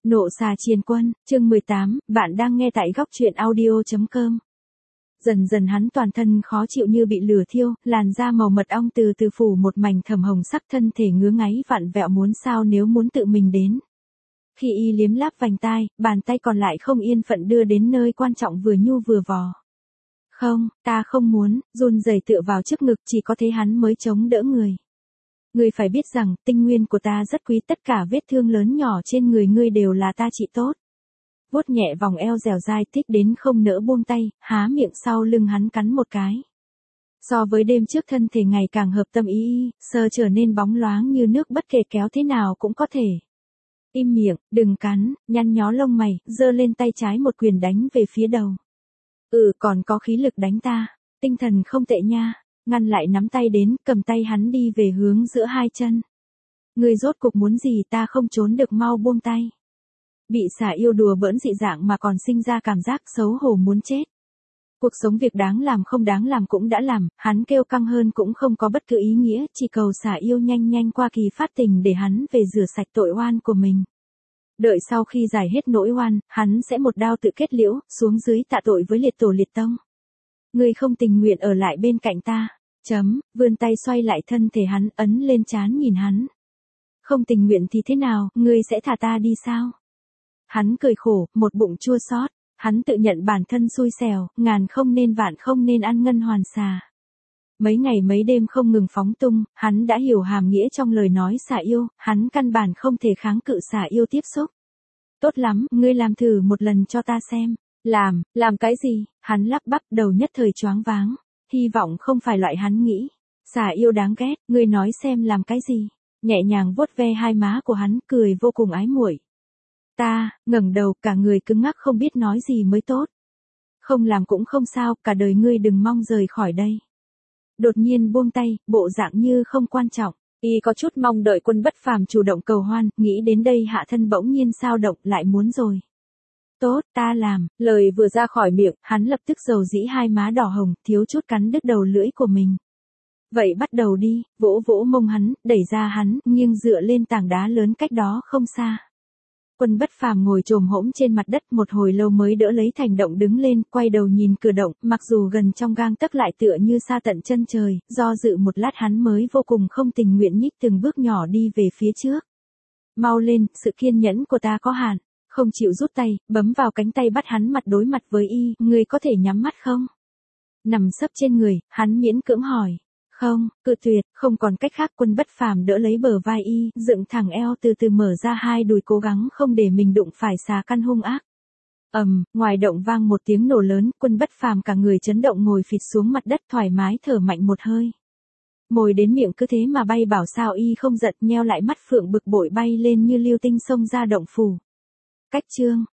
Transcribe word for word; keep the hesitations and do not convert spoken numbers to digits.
Nộ xà triền quân, chương mười tám, bạn đang nghe tại góc truyện audio chấm com. Dần dần hắn toàn thân khó chịu như bị lửa thiêu, làn da màu mật ong từ từ phủ một mảnh thầm hồng sắc, thân thể ngứa ngáy vặn vẹo muốn sao nếu muốn tự mình đến. Khi y liếm láp vành tai, bàn tay còn lại không yên phận đưa đến nơi quan trọng vừa nhu vừa vò. Không, ta không muốn, run rẩy tựa vào trước ngực, chỉ có thế hắn mới chống đỡ người. Ngươi phải biết rằng, tinh nguyên của ta rất quý, tất cả vết thương lớn nhỏ trên người ngươi đều là ta trị tốt. Vuốt nhẹ vòng eo dẻo dai thích đến không nỡ buông tay, há miệng sau lưng hắn cắn một cái. So với đêm trước thân thể ngày càng hợp tâm ý, sờ trở nên bóng loáng như nước, bất kể kéo thế nào cũng có thể. Im miệng, đừng cắn, nhăn nhó lông mày, giơ lên tay trái một quyền đánh về phía đầu. Ừ, còn có khí lực đánh ta, tinh thần không tệ nha. Ngăn lại nắm tay đến, cầm tay hắn đi về hướng giữa hai chân. Ngươi rốt cục muốn gì, ta không trốn được, mau buông tay. Bị xà yêu đùa bỡn dị dạng mà còn sinh ra cảm giác xấu hổ muốn chết. Cuộc sống việc đáng làm không đáng làm cũng đã làm, hắn kêu căng hơn cũng không có bất cứ ý nghĩa, chỉ cầu xà yêu nhanh nhanh qua kỳ phát tình để hắn về rửa sạch tội oan của mình. Đợi sau khi giải hết nỗi oan, hắn sẽ một đao tự kết liễu, xuống dưới tạ tội với liệt tổ liệt tông. Ngươi không tình nguyện ở lại bên cạnh ta. Chấm, vươn tay xoay lại thân thể hắn, ấn lên trán nhìn hắn. Không tình nguyện thì thế nào, ngươi sẽ thả ta đi sao? Hắn cười khổ, một bụng chua xót. Hắn tự nhận bản thân xui xẻo, ngàn không nên vạn không nên ăn ngân hoàn xà. Mấy ngày mấy đêm không ngừng phóng tung, hắn đã hiểu hàm nghĩa trong lời nói xà yêu, hắn căn bản không thể kháng cự xà yêu tiếp xúc. Tốt lắm, ngươi làm thử một lần cho ta xem. Làm, làm cái gì? Hắn lắp bắp, đầu nhất thời choáng váng. Hy vọng không phải loại hắn nghĩ. Xà yêu đáng ghét, ngươi nói xem làm cái gì? Nhẹ nhàng vuốt ve hai má của hắn, cười vô cùng ái muội. Ta, ngẩng đầu, cả người cứng ngắc không biết nói gì mới tốt. Không làm cũng không sao, cả đời ngươi đừng mong rời khỏi đây. Đột nhiên buông tay, bộ dạng như không quan trọng. Y có chút mong đợi Quân Bất Phàm chủ động cầu hoan, nghĩ đến đây hạ thân bỗng nhiên sao động, lại muốn rồi. Tốt, ta làm, lời vừa ra khỏi miệng, hắn lập tức dầu dĩ hai má đỏ hồng, thiếu chút cắn đứt đầu lưỡi của mình. Vậy bắt đầu đi, vỗ vỗ mông hắn, đẩy ra hắn, nghiêng dựa lên tảng đá lớn cách đó không xa. Quân Bất Phàm ngồi chồm hỗn trên mặt đất một hồi lâu mới đỡ lấy thành động đứng lên, quay đầu nhìn cửa động, mặc dù gần trong gang tấc lại tựa như xa tận chân trời, do dự một lát hắn mới vô cùng không tình nguyện nhích từng bước nhỏ đi về phía trước. Mau lên, sự kiên nhẫn của ta có hạn. Không chịu rút tay, bấm vào cánh tay bắt hắn mặt đối mặt với y, ngươi có thể nhắm mắt không? Nằm sấp trên người, hắn miễn cưỡng hỏi. Không, cự tuyệt, không còn cách khác. Quân Bất Phàm đỡ lấy bờ vai y, dựng thẳng eo từ từ mở ra hai đùi cố gắng không để mình đụng phải xà căn hung ác. Ầm, um, ngoài động vang một tiếng nổ lớn, Quân Bất Phàm cả người chấn động ngồi phịch xuống mặt đất thoải mái thở mạnh một hơi. Mồi đến miệng cứ thế mà bay, bảo sao y không giật, nheo lại mắt phượng bực bội bay lên như lưu tinh xông ra động phủ. Cách chương